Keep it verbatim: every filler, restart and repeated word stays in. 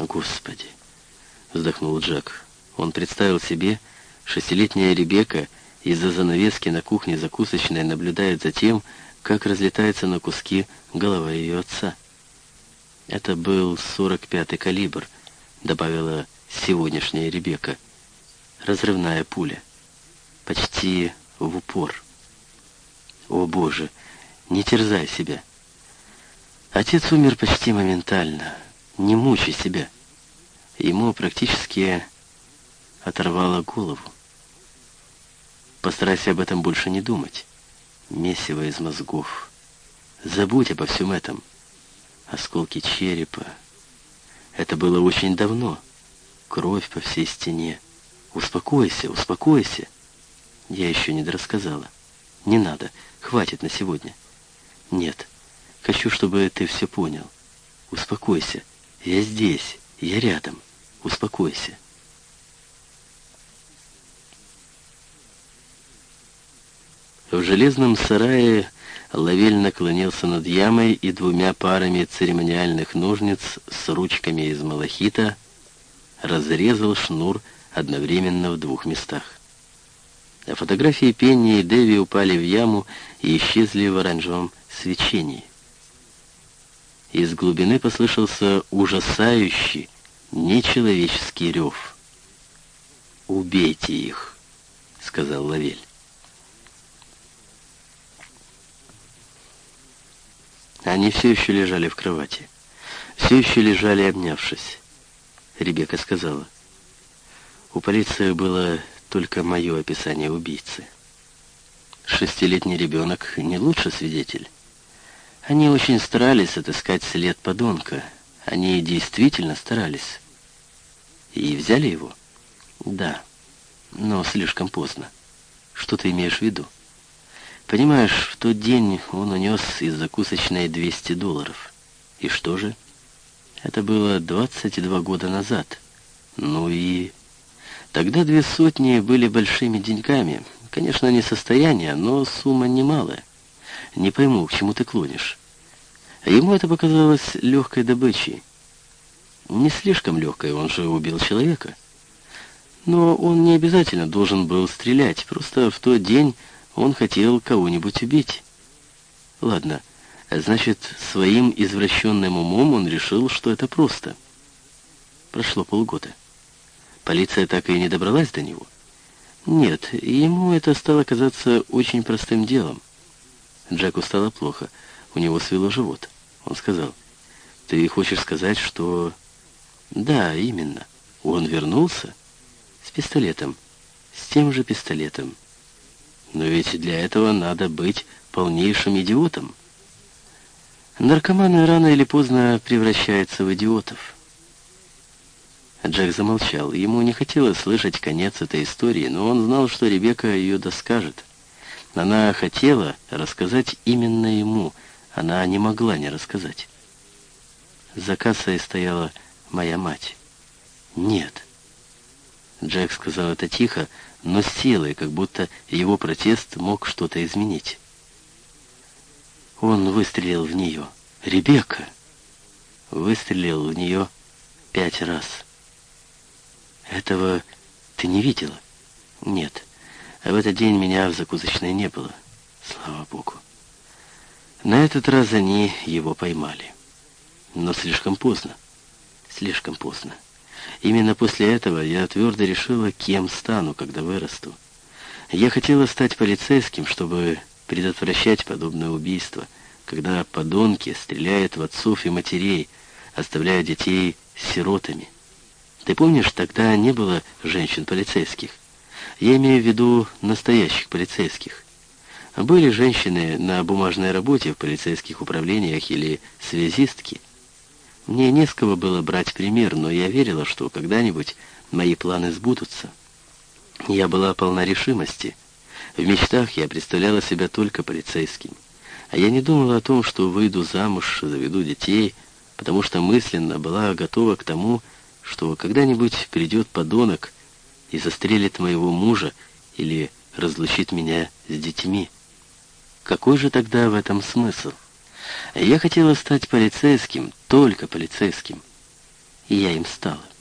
«Господи!» — вздохнул Джек. Он представил себе, шестилетняя Ребекка из-за занавески на кухне закусочной наблюдает за тем, как разлетается на куски голова ее отца. «Это был сорок пятый калибр», — добавила сегодняшняя Ребекка. «Разрывная пуля. Почти в упор». «О, Боже, не терзай себя. Отец умер почти моментально. Не мучай себя». Ему практически оторвало голову. Постарайся об этом больше не думать. Месиво из мозгов. Забудь обо всем этом. Осколки черепа. Это было очень давно. Кровь по всей стене. Успокойся, успокойся. Я еще не дорассказала. Не надо, хватит на сегодня. Нет, хочу, чтобы ты все понял. Успокойся. Я здесь, я рядом. Успокойся. В железном сарае Лавель наклонился над ямой и двумя парами церемониальных ножниц с ручками из малахита разрезал шнур одновременно в двух местах. А фотографии Пенни и Дэви упали в яму и исчезли в оранжевом свечении. Из глубины послышался ужасающий, нечеловеческий рев. «Убейте их», — сказал Лавель. Они все еще лежали в кровати. Все еще лежали, обнявшись. Ребекка сказала: «У полиции было только мое описание убийцы. Шестилетний ребенок не лучший свидетель. Они очень старались отыскать след подонка. Они действительно старались. И взяли его? Да, но слишком поздно. Что ты имеешь в виду? Понимаешь, в тот день он унес из закусочной двести долларов. И что же? Это было двадцать два года назад. Ну и... Тогда две сотни были большими деньгами. Конечно, не состояние, но сумма немалая. Не пойму, к чему ты клонишь. Ему это показалось легкой добычей. Не слишком легкой, он же убил человека. Но он не обязательно должен был стрелять. Просто в тот день он хотел кого-нибудь убить. Ладно, значит, своим извращенным умом он решил, что это просто. Прошло полгода. Полиция так и не добралась до него? Нет, ему это стало казаться очень простым делом. Джеку стало плохо, у него свело живот. Он сказал: «Ты хочешь сказать, что...» «Да, именно. Он вернулся с пистолетом, с тем же пистолетом. Но ведь для этого надо быть полнейшим идиотом. Наркоманы рано или поздно превращаются в идиотов». Джек замолчал. Ему не хотелось слышать конец этой истории, но он знал, что Ребекка ее доскажет. Она хотела рассказать именно ему. Она не могла не рассказать. За кассой стояла моя мать. «Нет». Джек сказал это тихо, но с силой, как будто его протест мог что-то изменить. Он выстрелил в нее. «Ребекка!» Выстрелил в нее пять раз. «Этого ты не видела?» «Нет. А в этот день меня в закусочной не было. Слава Богу». На этот раз они его поймали. Но слишком поздно. Слишком поздно. Именно после этого я твердо решила, кем стану, когда вырасту. Я хотела стать полицейским, чтобы предотвращать подобное убийство, когда подонки стреляют в отцов и матерей, оставляя детей сиротами. Ты помнишь, тогда не было женщин-полицейских? Я имею в виду настоящих полицейских. Были женщины на бумажной работе в полицейских управлениях или связистки. Мне не с кого было брать пример, но я верила, что когда-нибудь мои планы сбудутся. Я была полна решимости. В мечтах я представляла себя только полицейским. А я не думала о том, что выйду замуж, заведу детей, потому что мысленно была готова к тому, что когда-нибудь придет подонок и застрелит моего мужа или разлучит меня с детьми. Какой же тогда в этом смысл? Я хотела стать полицейским, только полицейским. и я им стала.